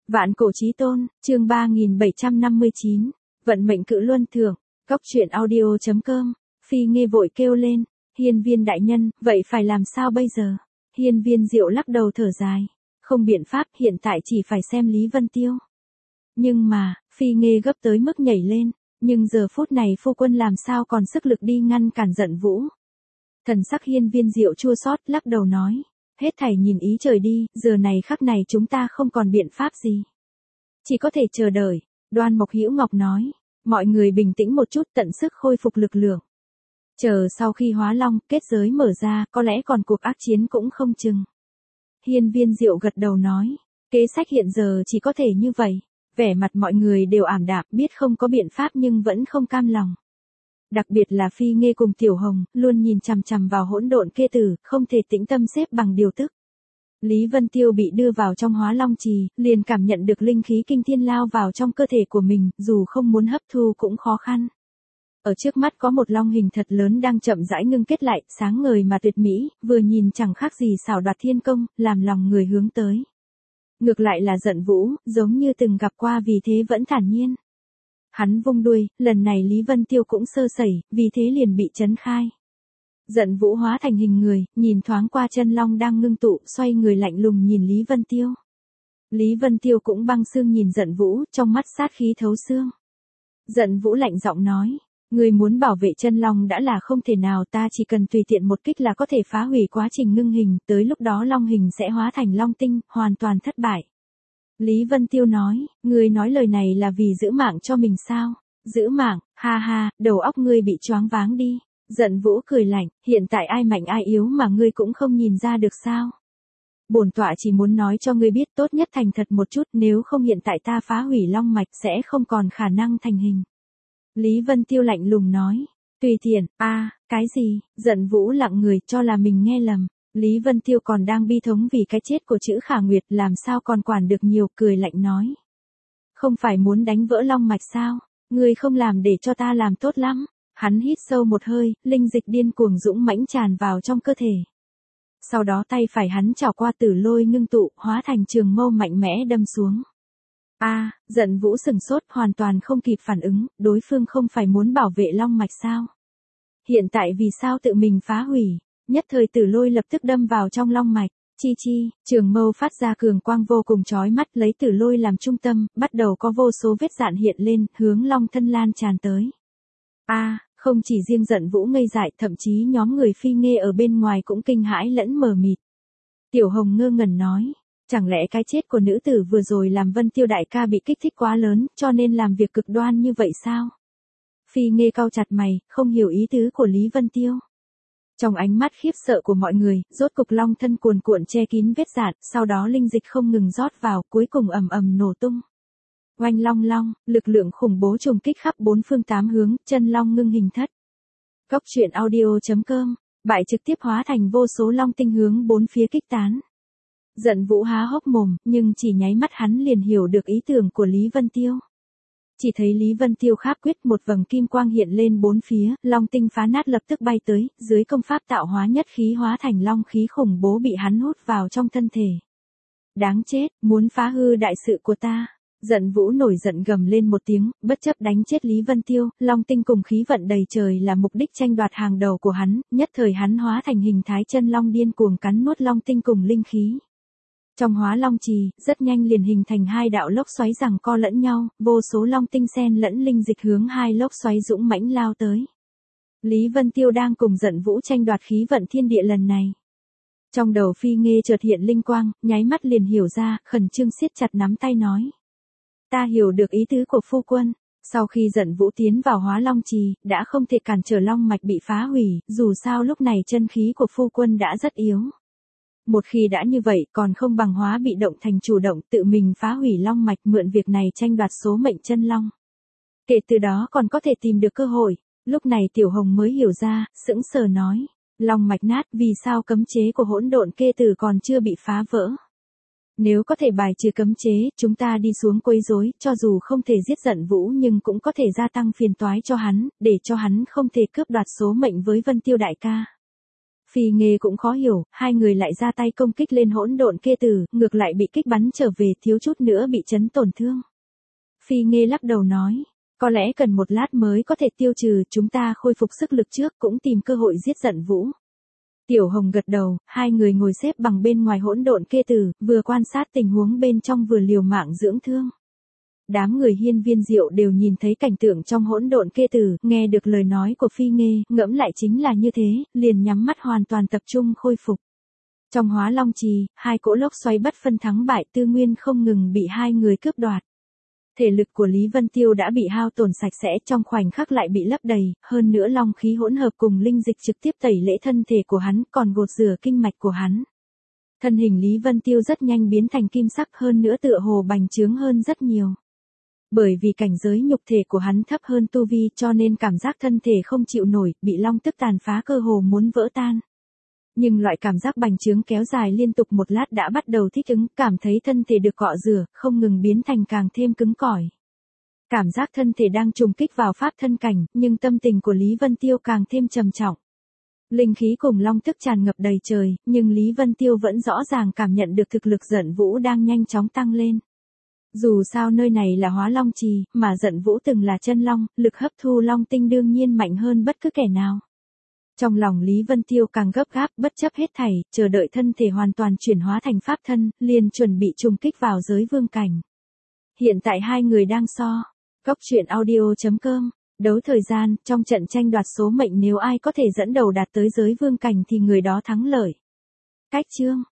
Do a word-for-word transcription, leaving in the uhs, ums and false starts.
Vạn cổ chí tôn, chương ba nghìn bảy trăm năm mươi chín, vận mệnh cự luân thường, góc truyện audio.com, Phi Nghê vội kêu lên, Hiên Viên đại nhân, vậy phải làm sao bây giờ? Hiên Viên Diệu lắc đầu thở dài, không biện pháp, hiện tại chỉ phải xem Lý Vân Tiêu. Nhưng mà, Phi Nghê gấp tới mức nhảy lên, nhưng giờ phút này phu quân làm sao còn sức lực đi ngăn cản Giận Vũ. Thần sắc Hiên Viên Diệu chua xót, lắc đầu nói, hết thảy nhìn ý trời đi, giờ này khắc này chúng ta không còn biện pháp gì. Chỉ có thể chờ đợi. Đoan Mộc Hữu Ngọc nói, mọi người bình tĩnh một chút, tận sức khôi phục lực lượng. Chờ sau khi hóa long, kết giới mở ra, có lẽ còn cuộc ác chiến cũng không chừng. Hiên Viên Diệu gật đầu nói, kế sách hiện giờ chỉ có thể như vậy. Vẻ mặt mọi người đều ảm đạm, biết không có biện pháp nhưng vẫn không cam lòng. Đặc biệt là Phi Nghê cùng Tiểu Hồng, luôn nhìn chằm chằm vào hỗn độn kê tử, không thể tĩnh tâm xếp bằng điều tức. Lý Vân Tiêu bị đưa vào trong hóa long trì, liền cảm nhận được linh khí kinh thiên lao vào trong cơ thể của mình, dù không muốn hấp thu cũng khó khăn. Ở trước mắt có một long hình thật lớn đang chậm rãi ngưng kết lại, sáng ngời mà tuyệt mỹ, vừa nhìn chẳng khác gì xảo đoạt thiên công, làm lòng người hướng tới. Ngược lại là Giận Vũ, giống như từng gặp qua vì thế vẫn thản nhiên. Hắn vung đuôi, lần này Lý Vân Tiêu cũng sơ sẩy, vì thế liền bị chấn khai. Giận Vũ hóa thành hình người, nhìn thoáng qua chân long đang ngưng tụ, xoay người lạnh lùng nhìn Lý Vân Tiêu. Lý Vân Tiêu cũng băng xương nhìn Giận Vũ, trong mắt sát khí thấu xương. Giận Vũ lạnh giọng nói, người muốn bảo vệ chân long đã là không thể nào, ta chỉ cần tùy tiện một kích là có thể phá hủy quá trình ngưng hình, tới lúc đó long hình sẽ hóa thành long tinh, hoàn toàn thất bại. Lý Vân Tiêu nói, ngươi nói lời này là vì giữ mạng cho mình sao? Giữ mạng, ha ha, đầu óc ngươi bị choáng váng đi. Giận Vũ cười lạnh, hiện tại ai mạnh ai yếu mà ngươi cũng không nhìn ra được sao? Bổn tọa chỉ muốn nói cho ngươi biết, tốt nhất thành thật một chút, nếu không hiện tại ta phá hủy long mạch sẽ không còn khả năng thành hình. Lý Vân Tiêu lạnh lùng nói, tùy tiện, a, à, cái gì? Giận Vũ lặng người, cho là mình nghe lầm. Lý Vân Tiêu còn đang bi thống vì cái chết của Trữ Khả Nguyệt, làm sao còn quản được nhiều, cười lạnh nói. Không phải muốn đánh vỡ long mạch sao? Ngươi không làm để cho ta làm tốt lắm. Hắn hít sâu một hơi, linh dịch điên cuồng dũng mãnh tràn vào trong cơ thể. Sau đó tay phải hắn chảo qua tử lôi ngưng tụ, hóa thành trường mâu mạnh mẽ đâm xuống. A, à, Giận Vũ sừng sốt, hoàn toàn không kịp phản ứng, đối phương không phải muốn bảo vệ long mạch sao? Hiện tại vì sao tự mình phá hủy? Nhất thời tử lôi lập tức đâm vào trong long mạch, chi chi, trường mâu phát ra cường quang vô cùng chói mắt, lấy tử lôi làm trung tâm, bắt đầu có vô số vết dạn hiện lên, hướng long thân lan tràn tới. A, à, không chỉ riêng Giận Vũ ngây dại, thậm chí nhóm người Phi Nghê ở bên ngoài cũng kinh hãi lẫn mờ mịt. Tiểu Hồng ngơ ngẩn nói, chẳng lẽ cái chết của nữ tử vừa rồi làm Vân Tiêu đại ca bị kích thích quá lớn, cho nên làm việc cực đoan như vậy sao? Phi Nghê cau chặt mày, không hiểu ý tứ của Lý Vân Tiêu. Trong ánh mắt khiếp sợ của mọi người, rốt cục long thân cuồn cuộn che kín vết dạn, sau đó linh dịch không ngừng rót vào, cuối cùng ầm ầm nổ tung. Oanh long long, lực lượng khủng bố trùng kích khắp bốn phương tám hướng, chân long ngưng hình thất. Góc truyện audio.com, bại trực tiếp hóa thành vô số long tinh hướng bốn phía kích tán. Giận Vũ há hốc mồm, nhưng chỉ nháy mắt hắn liền hiểu được ý tưởng của Lý Vân Tiêu. Chỉ thấy Lý Vân Tiêu kháp quyết, một vầng kim quang hiện lên bốn phía, long tinh phá nát lập tức bay tới, dưới công pháp tạo hóa nhất khí hóa thành long khí khủng bố bị hắn hút vào trong thân thể. Đáng chết, muốn phá hư đại sự của ta. Giận Vũ nổi giận gầm lên một tiếng, bất chấp đánh chết Lý Vân Tiêu, long tinh cùng khí vận đầy trời là mục đích tranh đoạt hàng đầu của hắn, nhất thời hắn hóa thành hình thái chân long điên cuồng cắn nuốt long tinh cùng linh khí. Trong hóa long trì, rất nhanh liền hình thành hai đạo lốc xoáy giằng co lẫn nhau, vô số long tinh xen lẫn linh dịch hướng hai lốc xoáy dũng mãnh lao tới. Lý Vân Tiêu đang cùng Giận Vũ tranh đoạt khí vận thiên địa lần này. Trong đầu Phi Nghê chợt hiện linh quang, nháy mắt liền hiểu ra, khẩn trương siết chặt nắm tay nói. Ta hiểu được ý tứ của phu quân. Sau khi Giận Vũ tiến vào hóa long trì, đã không thể cản trở long mạch bị phá hủy, dù sao lúc này chân khí của phu quân đã rất yếu. Một khi đã như vậy, còn không bằng hóa bị động thành chủ động, tự mình phá hủy long mạch, mượn việc này tranh đoạt số mệnh chân long. Kể từ đó còn có thể tìm được cơ hội. Lúc này Tiểu Hồng mới hiểu ra, sững sờ nói, long mạch nát, vì sao cấm chế của hỗn độn kê tử còn chưa bị phá vỡ? Nếu có thể bài trừ cấm chế, chúng ta đi xuống quấy rối, cho dù không thể giết Giận Vũ nhưng cũng có thể gia tăng phiền toái cho hắn, để cho hắn không thể cướp đoạt số mệnh với Vân Tiêu đại ca. Phi Nghê cũng khó hiểu, hai người lại ra tay công kích lên hỗn độn kê tử, ngược lại bị kích bắn trở về, thiếu chút nữa bị chấn tổn thương. Phi Nghê lắc đầu nói, có lẽ cần một lát mới có thể tiêu trừ, chúng ta khôi phục sức lực trước cũng tìm cơ hội giết giận vũ. Tiểu Hồng gật đầu, hai người ngồi xếp bằng bên ngoài hỗn độn kê tử, vừa quan sát tình huống bên trong vừa liều mạng dưỡng thương. Đám người hiên viên diệu đều nhìn thấy cảnh tượng trong hỗn độn kê tử, nghe được lời nói của Phi Nghê, ngẫm lại chính là như thế, liền nhắm mắt hoàn toàn tập trung khôi phục. Trong Hóa Long Trì, hai cỗ lốc xoáy bất phân thắng bại, tư nguyên không ngừng bị hai người cướp đoạt. Thể lực của Lý Vân Tiêu đã bị hao tổn sạch sẽ, trong khoảnh khắc lại bị lấp đầy, hơn nữa long khí hỗn hợp cùng linh dịch trực tiếp tẩy lễ thân thể của hắn, còn gột rửa kinh mạch của hắn. Thân hình Lý Vân Tiêu rất nhanh biến thành kim sắc, hơn nữa tựa hồ bành trướng hơn rất nhiều. Bởi vì cảnh giới nhục thể của hắn thấp hơn tu vi cho nên cảm giác thân thể không chịu nổi, bị long tức tàn phá cơ hồ muốn vỡ tan. Nhưng loại cảm giác bành trướng kéo dài liên tục một lát đã bắt đầu thích ứng, cảm thấy thân thể được cọ rửa, không ngừng biến thành càng thêm cứng cỏi. Cảm giác thân thể đang trùng kích vào pháp thân cảnh, nhưng tâm tình của Lý Vân Tiêu càng thêm trầm trọng. Linh khí cùng long tức tràn ngập đầy trời, nhưng Lý Vân Tiêu vẫn rõ ràng cảm nhận được thực lực giận vũ đang nhanh chóng tăng lên. Dù sao nơi này là Hóa Long Trì, mà giận vũ từng là chân long, lực hấp thu long tinh đương nhiên mạnh hơn bất cứ kẻ nào. Trong lòng Lý Vân Tiêu càng gấp gáp, bất chấp hết thảy, chờ đợi thân thể hoàn toàn chuyển hóa thành pháp thân, liền chuẩn bị trùng kích vào giới vương cảnh. Hiện tại hai người đang so. Cốc truyện audio chấm com. Đấu thời gian, trong trận tranh đoạt số mệnh nếu ai có thể dẫn đầu đạt tới giới vương cảnh thì người đó thắng lợi. Cách chương.